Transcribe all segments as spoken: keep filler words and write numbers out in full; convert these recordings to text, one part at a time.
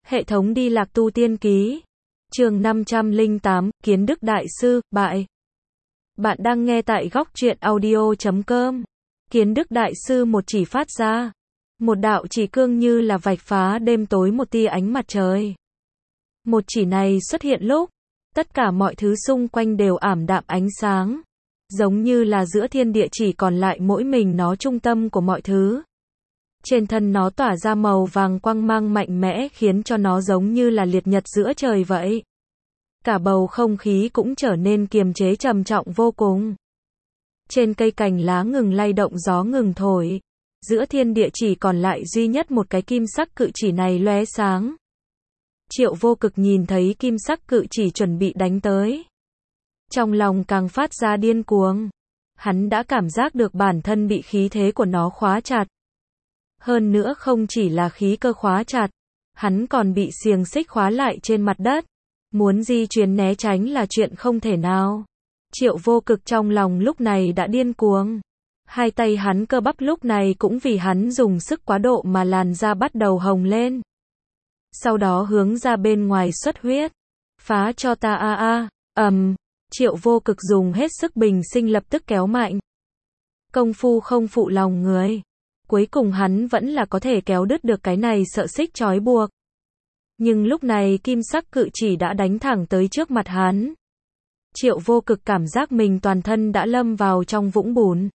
Hệ thống đi lạc tu tiên ký. Chương năm trăm lẻ tám, Kiến Đức Đại Sư, bại. Bạn đang nghe tại góc truyện audio chấm com. Kiến Đức Đại Sư một chỉ phát ra. Một đạo chỉ cương như là vạch phá đêm tối một tia ánh mặt trời. Một chỉ này xuất hiện lúc, tất cả mọi thứ xung quanh đều ảm đạm ánh sáng. Giống như là giữa thiên địa chỉ còn lại mỗi mình nó trung tâm của mọi thứ. Trên thân nó tỏa ra màu vàng quang mang mạnh mẽ khiến cho nó giống như là liệt nhật giữa trời vậy. Cả bầu không khí cũng trở nên kiềm chế trầm trọng vô cùng. Trên cây cành lá ngừng lay động, gió ngừng thổi. Giữa thiên địa chỉ còn lại duy nhất một cái kim sắc cự chỉ này lóe sáng. Triệu Vô Cực nhìn thấy kim sắc cự chỉ chuẩn bị đánh tới. Trong lòng càng phát ra điên cuồng. Hắn đã cảm giác được bản thân bị khí thế của nó khóa chặt. Hơn nữa không chỉ là khí cơ khóa chặt, hắn còn bị xiềng xích khóa lại trên mặt đất. Muốn di chuyển né tránh là chuyện không thể nào. Triệu Vô Cực trong lòng lúc này đã điên cuồng. Hai tay hắn cơ bắp lúc này cũng vì hắn dùng sức quá độ mà làn da bắt đầu hồng lên. Sau đó hướng ra bên ngoài xuất huyết. Phá cho ta a a, ầm. Triệu Vô Cực dùng hết sức bình sinh lập tức kéo mạnh. Công phu không phụ lòng người. Cuối cùng hắn vẫn là có thể kéo đứt được cái này sợi xích trói buộc. Nhưng lúc này kim sắc cự chỉ đã đánh thẳng tới trước mặt hắn. Triệu Vô Cực cảm giác mình toàn thân đã lâm vào trong vũng bùn.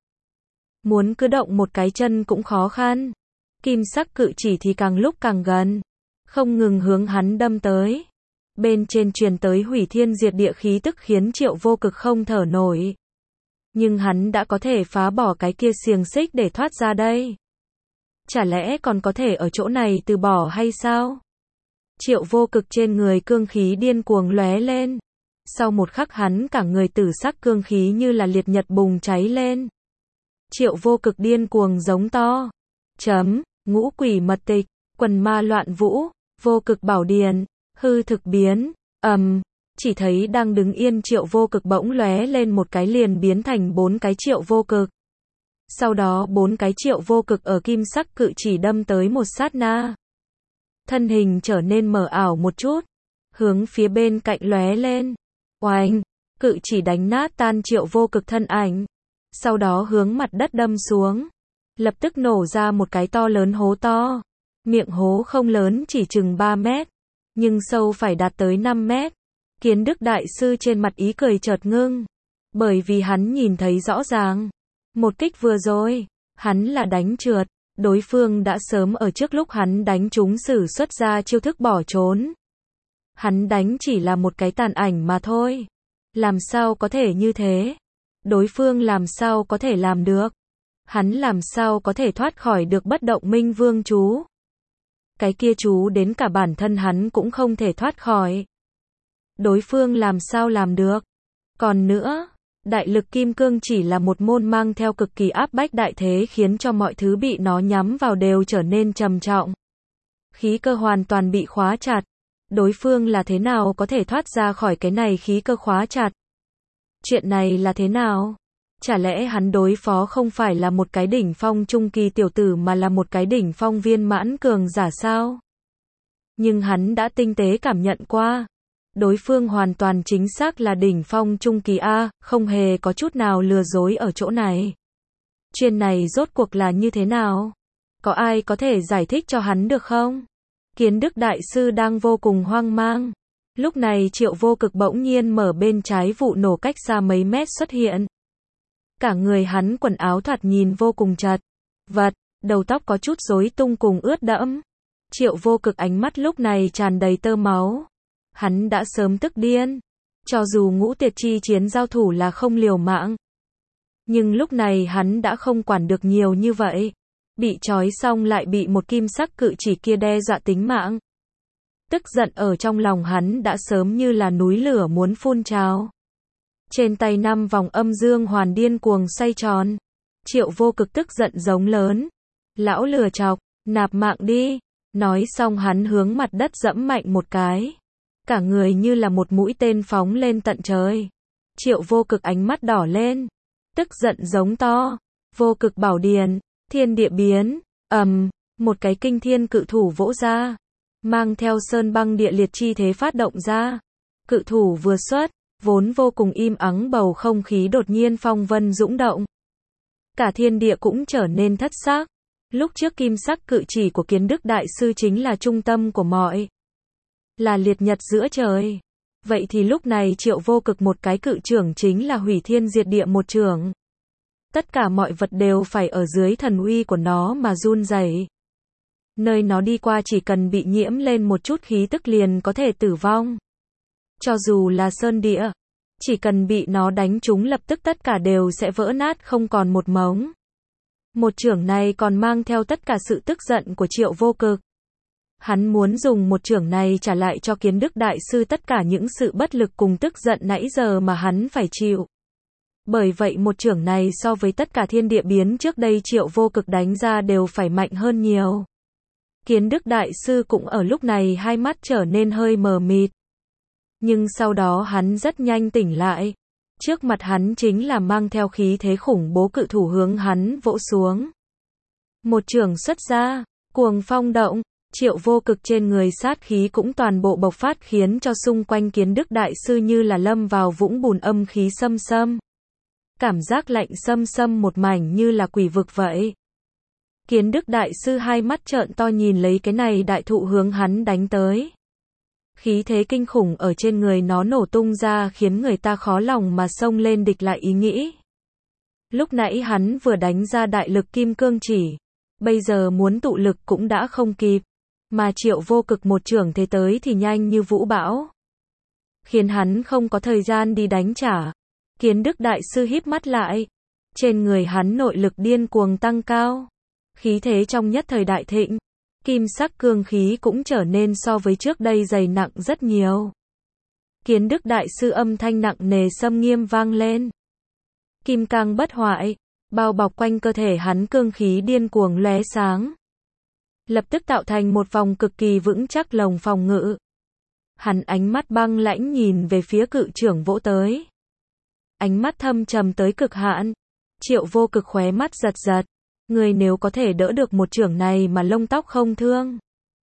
Muốn cử động một cái chân cũng khó khăn. Kim sắc cự chỉ thì càng lúc càng gần. Không ngừng hướng hắn đâm tới. Bên trên truyền tới hủy thiên diệt địa khí tức khiến Triệu Vô Cực không thở nổi. Nhưng hắn đã có thể phá bỏ cái kia xiềng xích để thoát ra đây. Chả lẽ còn có thể ở chỗ này từ bỏ hay sao? Triệu Vô Cực trên người cương khí điên cuồng lóe lên. Sau một khắc hắn cả người tử sắc cương khí như là liệt nhật bùng cháy lên. Triệu Vô Cực điên cuồng giống to. Chấm, ngũ quỷ mật tịch, quần ma loạn vũ, vô cực bảo điền, hư thực biến, ầm. Um, chỉ thấy đang đứng yên Triệu Vô Cực bỗng lóe lên một cái liền biến thành bốn cái Triệu Vô Cực. Sau đó bốn cái Triệu Vô Cực ở kim sắc cự chỉ đâm tới một sát na. Thân hình trở nên mờ ảo một chút, hướng phía bên cạnh lóe lên. Oanh, cự chỉ đánh nát tan Triệu Vô Cực thân ảnh. Sau đó hướng mặt đất đâm xuống. Lập tức nổ ra một cái to lớn hố to. Miệng hố không lớn chỉ chừng ba mét, nhưng sâu phải đạt tới năm mét. Kiến Đức Đại Sư trên mặt ý cười chợt ngưng. Bởi vì hắn nhìn thấy rõ ràng. Một kích vừa rồi, hắn là đánh trượt. Đối phương đã sớm ở trước lúc hắn đánh trúng sử xuất ra chiêu thức bỏ trốn. Hắn đánh chỉ là một cái tàn ảnh mà thôi. Làm sao có thể như thế? Đối phương làm sao có thể làm được? Hắn làm sao có thể thoát khỏi được bất động minh vương chú? Cái kia chú đến cả bản thân hắn cũng không thể thoát khỏi. Đối phương làm sao làm được? Còn nữa, đại lực kim cương chỉ là một môn mang theo cực kỳ áp bách đại thế khiến cho mọi thứ bị nó nhắm vào đều trở nên trầm trọng. Khí cơ hoàn toàn bị khóa chặt. Đối phương là thế nào có thể thoát ra khỏi cái này khí cơ khóa chặt? Chuyện này là thế nào? Chả lẽ hắn đối phó không phải là một cái đỉnh phong trung kỳ tiểu tử mà là một cái đỉnh phong viên mãn cường giả sao? Nhưng hắn đã tinh tế cảm nhận qua. Đối phương hoàn toàn chính xác là đỉnh phong trung kỳ A, không hề có chút nào lừa dối ở chỗ này. Chuyện này rốt cuộc là như thế nào? Có ai có thể giải thích cho hắn được không? Kiến Đức Đại Sư đang vô cùng hoang mang. Lúc này Triệu Vô Cực bỗng nhiên mở bên trái vụ nổ cách xa mấy mét xuất hiện. Cả người hắn quần áo thoạt nhìn vô cùng chật vật, đầu tóc có chút rối tung cùng ướt đẫm. Triệu Vô Cực ánh mắt lúc này tràn đầy tơ máu. Hắn đã sớm tức điên. Cho dù ngũ tiệt chi chiến giao thủ là không liều mạng. Nhưng lúc này hắn đã không quản được nhiều như vậy. Bị trói xong lại bị một kim sắc cự chỉ kia đe dọa tính mạng. Tức giận ở trong lòng hắn đã sớm như là núi lửa muốn phun trào. Trên tay năm vòng âm dương hoàn điên cuồng xoay tròn. Triệu Vô Cực tức giận giống lớn. Lão lừa chọc, nạp mạng đi. Nói xong hắn hướng mặt đất dẫm mạnh một cái. Cả người như là một mũi tên phóng lên tận trời. Triệu Vô Cực ánh mắt đỏ lên. Tức giận giống to. Vô cực bảo điền, thiên địa biến, ầm, um, một cái kinh thiên cự thủ vỗ ra. mang theo sơn băng địa liệt chi thế phát động ra. Cự thủ vừa xuất, vốn vô cùng im ắng bầu không khí đột nhiên phong vân dũng động. Cả thiên địa cũng trở nên thất sắc. Lúc trước kim sắc cự chỉ của Kiến Đức Đại Sư chính là trung tâm của mọi, là liệt nhật giữa trời. Vậy thì lúc này Triệu Vô Cực một cái cự trưởng chính là hủy thiên diệt địa một trưởng. Tất cả mọi vật đều phải ở dưới thần uy của nó mà run rẩy. Nơi nó đi qua chỉ cần bị nhiễm lên một chút khí tức liền có thể tử vong. Cho dù là sơn địa, chỉ cần bị nó đánh trúng lập tức tất cả đều sẽ vỡ nát không còn một mống. Một chưởng này còn mang theo tất cả sự tức giận của Triệu Vô Cực. Hắn muốn dùng một chưởng này trả lại cho Kiến Đức Đại Sư tất cả những sự bất lực cùng tức giận nãy giờ mà hắn phải chịu. Bởi vậy một chưởng này so với tất cả thiên địa biến trước đây Triệu Vô Cực đánh ra đều phải mạnh hơn nhiều. Kiến Đức Đại Sư cũng ở lúc này hai mắt trở nên hơi mờ mịt. Nhưng sau đó hắn rất nhanh tỉnh lại. Trước mặt hắn chính là mang theo khí thế khủng bố cự thủ hướng hắn vỗ xuống. Một chưởng xuất ra, cuồng phong động, Triệu Vô Cực trên người sát khí cũng toàn bộ bộc phát khiến cho xung quanh Kiến Đức Đại Sư như là lâm vào vũng bùn âm khí xâm xâm. Cảm giác lạnh xâm xâm một mảnh như là quỷ vực vậy. Kiến Đức Đại Sư hai mắt trợn to nhìn lấy cái này đại thụ hướng hắn đánh tới. Khí thế kinh khủng ở trên người nó nổ tung ra khiến người ta khó lòng mà xông lên địch lại ý nghĩ. Lúc nãy hắn vừa đánh ra đại lực kim cương chỉ, bây giờ muốn tụ lực cũng đã không kịp, mà Triệu Vô Cực một chưởng thế tới thì nhanh như vũ bão, khiến hắn không có thời gian đi đánh trả. Kiến Đức Đại Sư híp mắt lại, trên người hắn nội lực điên cuồng tăng cao, khí thế trong nhất thời đại thịnh. Kim sắc cương khí cũng trở nên so với trước đây dày nặng rất nhiều. Kiến Đức Đại Sư âm thanh nặng nề xâm nghiêm vang lên. Kim cang bất hoại, bao bọc quanh cơ thể hắn cương khí điên cuồng lóe sáng. Lập tức tạo thành một vòng cực kỳ vững chắc lồng phòng ngự. Hắn ánh mắt băng lãnh nhìn về phía cự trưởng vỗ tới. Ánh mắt thâm trầm tới cực hạn. Triệu Vô Cực khóe mắt giật giật. Người nếu có thể đỡ được một chưởng này mà lông tóc không thương,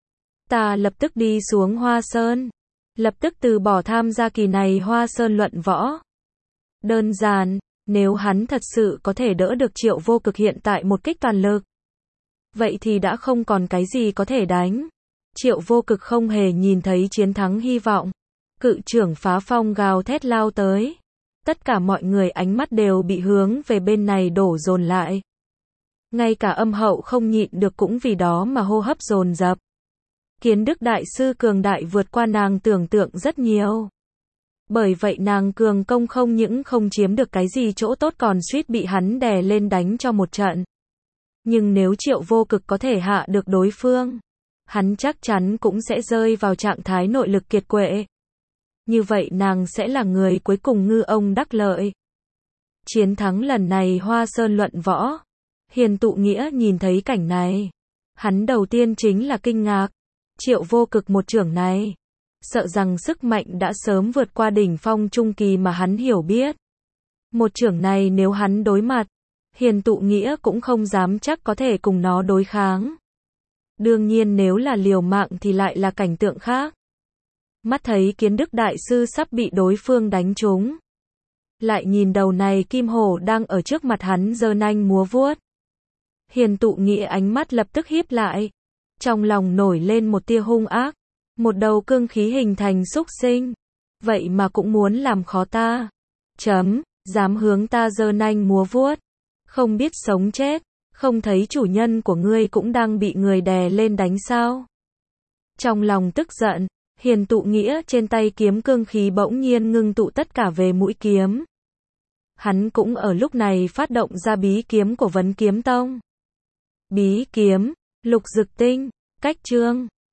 ta lập tức đi xuống Hoa Sơn, lập tức từ bỏ tham gia kỳ này Hoa Sơn luận võ. Đơn giản, nếu hắn thật sự có thể đỡ được Triệu Vô Cực hiện tại một kích toàn lực, vậy thì đã không còn cái gì có thể đánh. Triệu Vô Cực không hề nhìn thấy chiến thắng hy vọng. Cự trưởng phá phong gào thét lao tới. Tất cả mọi người ánh mắt đều bị hướng về bên này đổ dồn lại. Ngay cả Âm Hậu không nhịn được cũng vì đó mà hô hấp dồn dập. Kiến Đức Đại Sư cường đại vượt qua nàng tưởng tượng rất nhiều. Bởi vậy nàng cường công không những không chiếm được cái gì chỗ tốt còn suýt bị hắn đè lên đánh cho một trận. Nhưng nếu Triệu Vô Cực có thể hạ được đối phương, hắn chắc chắn cũng sẽ rơi vào trạng thái nội lực kiệt quệ. Như vậy nàng sẽ là người cuối cùng ngư ông đắc lợi. Chiến thắng lần này Hoa Sơn luận võ. Hiền Tụ Nghĩa nhìn thấy cảnh này. Hắn đầu tiên chính là kinh ngạc. Triệu Vô Cực một chưởng này. Sợ rằng sức mạnh đã sớm vượt qua đỉnh phong trung kỳ mà hắn hiểu biết. Một chưởng này nếu hắn đối mặt, Hiền Tụ Nghĩa cũng không dám chắc có thể cùng nó đối kháng. Đương nhiên nếu là liều mạng thì lại là cảnh tượng khác. Mắt thấy Kiến Đức Đại Sư sắp bị đối phương đánh trúng. Lại nhìn đầu này kim hổ đang ở trước mặt hắn giơ nanh múa vuốt. Hiền Tụ Nghĩa ánh mắt lập tức híp lại. Trong lòng nổi lên một tia hung ác. Một đầu cương khí hình thành xúc sinh. Vậy mà cũng muốn làm khó ta. Chấm, dám hướng ta giơ nanh múa vuốt. Không biết sống chết. Không thấy chủ nhân của ngươi cũng đang bị người đè lên đánh sao. Trong lòng tức giận, Hiền Tụ Nghĩa trên tay kiếm cương khí bỗng nhiên ngưng tụ tất cả về mũi kiếm. Hắn cũng ở lúc này phát động ra bí kiếm của Vấn Kiếm Tông. Bí kiếm, lục dực tinh, cách chương.